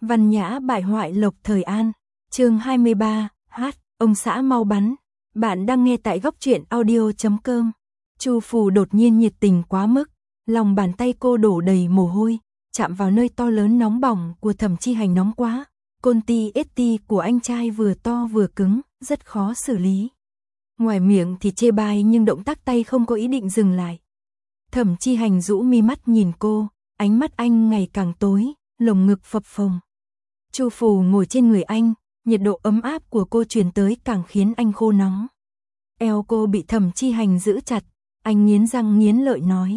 Văn nhã bại hoại Lộc Thời An. Chương 23, ông xã mau bắn. Bạn đang nghe tại góc truyện audio.com. Chu Phù đột nhiên nhiệt tình quá mức, lòng bàn tay cô đổ đầy mồ hôi, chạm vào nơi to lớn nóng bỏng của Thẩm Chi Hành nóng quá. Côn ti ết ti của anh trai vừa to vừa cứng, rất khó xử lý. Ngoài miệng thì chê bai nhưng động tác tay không có ý định dừng lại. Thẩm Chi Hành rũ mi mắt nhìn cô, ánh mắt anh ngày càng tối, lồng ngực phập phồng. Chu Phù ngồi trên người anh, nhiệt độ ấm áp của cô truyền tới càng khiến anh khô nóng. Eo cô bị Thẩm Chi Hành giữ chặt, anh nghiến răng nghiến lợi nói.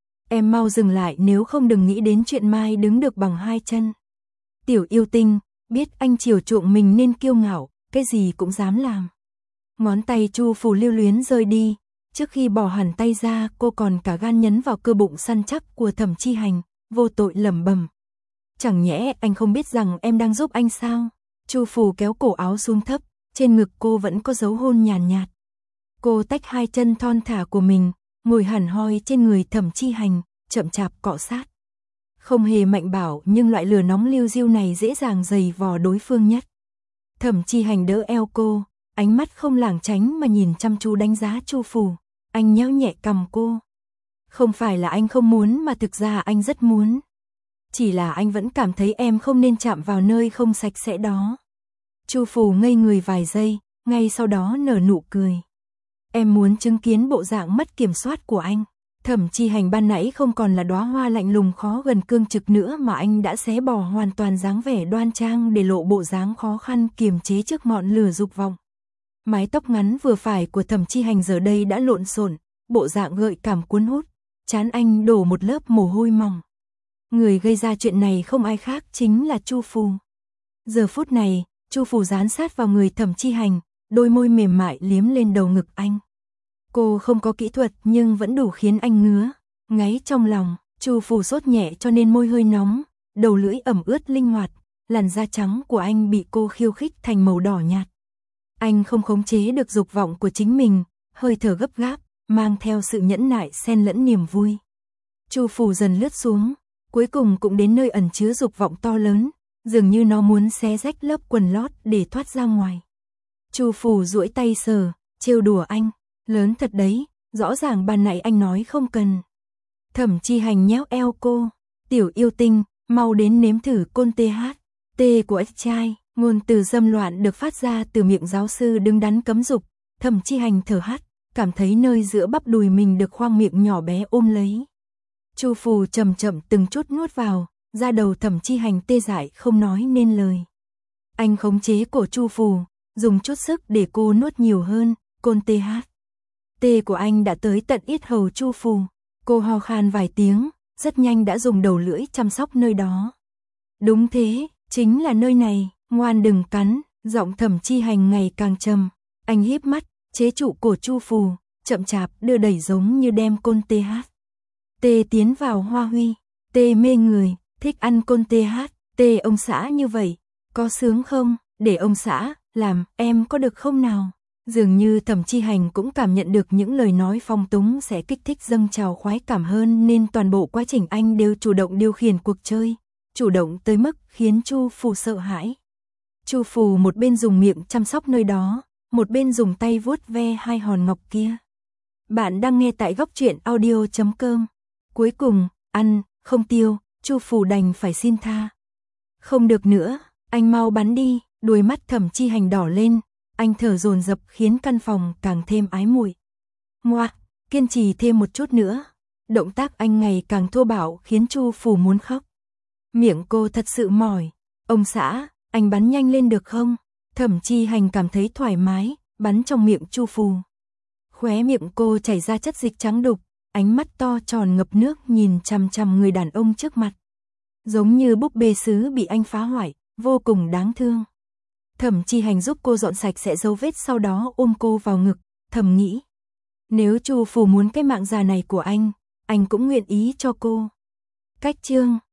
Em mau dừng lại, nếu không đừng nghĩ đến chuyện mai đứng được bằng hai chân. Tiểu yêu tinh, biết anh chiều chuộng mình nên kiêu ngạo, cái gì cũng dám làm. Ngón tay Chu Phù lưu luyến rơi đi, trước khi bỏ hẳn tay ra cô còn cả gan nhấn vào cơ bụng săn chắc của Thẩm Chi Hành, vô tội lẩm bẩm. Chẳng nhẽ anh không biết rằng em đang giúp anh sao? Chu Phù kéo cổ áo xuống thấp, trên ngực cô vẫn có dấu hôn nhàn nhạt. Cô tách hai chân thon thả của mình, ngồi hẳn hoi trên người Thẩm Chi Hành, chậm chạp cọ sát. Không hề mạnh bạo nhưng loại lửa nóng liu riu này dễ dàng giày vò đối phương nhất. Thẩm Chi Hành đỡ eo cô, ánh mắt không lảng tránh mà nhìn chăm chú đánh giá Chu Phù. Anh nhéo nhẹ cằm cô. Không phải là anh không muốn mà thực ra anh rất muốn. Chỉ là anh vẫn cảm thấy em không nên chạm vào nơi không sạch sẽ đó. Chu Phù ngây người vài giây, ngay sau đó nở nụ cười. Em muốn chứng kiến bộ dạng mất kiểm soát của anh. Thẩm Chi Hành ban nãy không còn là đóa hoa lạnh lùng khó gần cương trực nữa mà anh đã xé bỏ hoàn toàn dáng vẻ đoan trang để lộ bộ dáng khó khăn kiềm chế trước ngọn lửa dục vọng. Mái tóc ngắn vừa phải của Thẩm Chi Hành giờ đây đã lộn xộn, bộ dạng gợi cảm cuốn hút, trán anh đổ một lớp mồ hôi mỏng. Người gây ra chuyện này không ai khác chính là Chu Phù. Giờ phút này, Chu Phù dán sát vào người Thẩm Chi Hành, đôi môi mềm mại liếm lên đầu ngực anh. Cô không có kỹ thuật nhưng vẫn đủ khiến anh ngứa, ngáy trong lòng. Chu Phù sốt nhẹ cho nên môi hơi nóng, đầu lưỡi ẩm ướt linh hoạt, làn da trắng của anh bị cô khiêu khích thành màu đỏ nhạt. Anh không khống chế được dục vọng của chính mình, hơi thở gấp gáp, mang theo sự nhẫn nại xen lẫn niềm vui. Chu Phù dần lướt xuống, cuối cùng cũng đến nơi ẩn chứa dục vọng to lớn, dường như nó muốn xé rách lớp quần lót để thoát ra ngoài. Chu Phù duỗi tay sờ, trêu đùa anh, lớn thật đấy, rõ ràng ban nãy anh nói không cần. Thẩm Chi Hành nhéo eo cô, tiểu yêu tinh, mau đến nếm thử côn THT của anh trai. Ngôn từ dâm loạn được phát ra từ miệng giáo sư đứng đắn cấm dục. Thẩm Chi Hành thở hắt, cảm thấy nơi giữa bắp đùi mình được khoang miệng nhỏ bé ôm lấy. Chu Phù chậm chậm từng chút nuốt vào, da đầu Thẩm Chi Hành tê dại không nói nên lời. Anh khống chế cổ Chu Phù, dùng chút sức để cô nuốt nhiều hơn. Côn THT của anh đã tới tận yết hầu Chu Phù. Cô ho khan vài tiếng, rất nhanh đã dùng đầu lưỡi chăm sóc nơi đó. Đúng thế, chính là nơi này. Ngoan đừng cắn, giọng Thẩm Chi Hành ngày càng trầm. Anh híp mắt, chế trụ cổ Chu Phù, chậm chạp đưa đẩy giống như đem côn THT tiến vào hoa huy. Tê mê người, thích ăn côn THT ông xã như vậy, có sướng không? Để ông xã làm, em có được không nào? Dường như Thẩm Chi Hành cũng cảm nhận được những lời nói phong túng sẽ kích thích dâng trào khoái cảm hơn nên toàn bộ quá trình anh đều chủ động điều khiển cuộc chơi, chủ động tới mức khiến Chu Phù sợ hãi. Chu Phù một bên dùng miệng chăm sóc nơi đó, một bên dùng tay vuốt ve hai hòn ngọc kia. Bạn đang nghe tại góc truyện audio.com. Cuối cùng, ăn, không tiêu, Chu Phù đành phải xin tha. Không được nữa, anh mau bắn đi. Đuôi mắt Thẩm Chi Hành đỏ lên, anh thở dồn dập khiến căn phòng càng thêm ái muội. Ngoa, kiên trì thêm một chút nữa. Động tác anh ngày càng thô bạo khiến Chu Phù muốn khóc. Miệng cô thật sự mỏi. Ông xã, anh bắn nhanh lên được không? Thẩm Chi Hành cảm thấy thoải mái, bắn trong miệng Chu Phù. Khóe miệng cô chảy ra chất dịch trắng đục, ánh mắt to tròn ngập nước nhìn chằm chằm người đàn ông trước mặt. Giống như búp bê sứ bị anh phá hoại, vô cùng đáng thương. Thẩm Chi Hành giúp cô dọn sạch sẽ dấu vết sau đó ôm cô vào ngực, thầm nghĩ. Nếu Chu Phù muốn cái mạng già này của anh cũng nguyện ý cho cô. Cách chương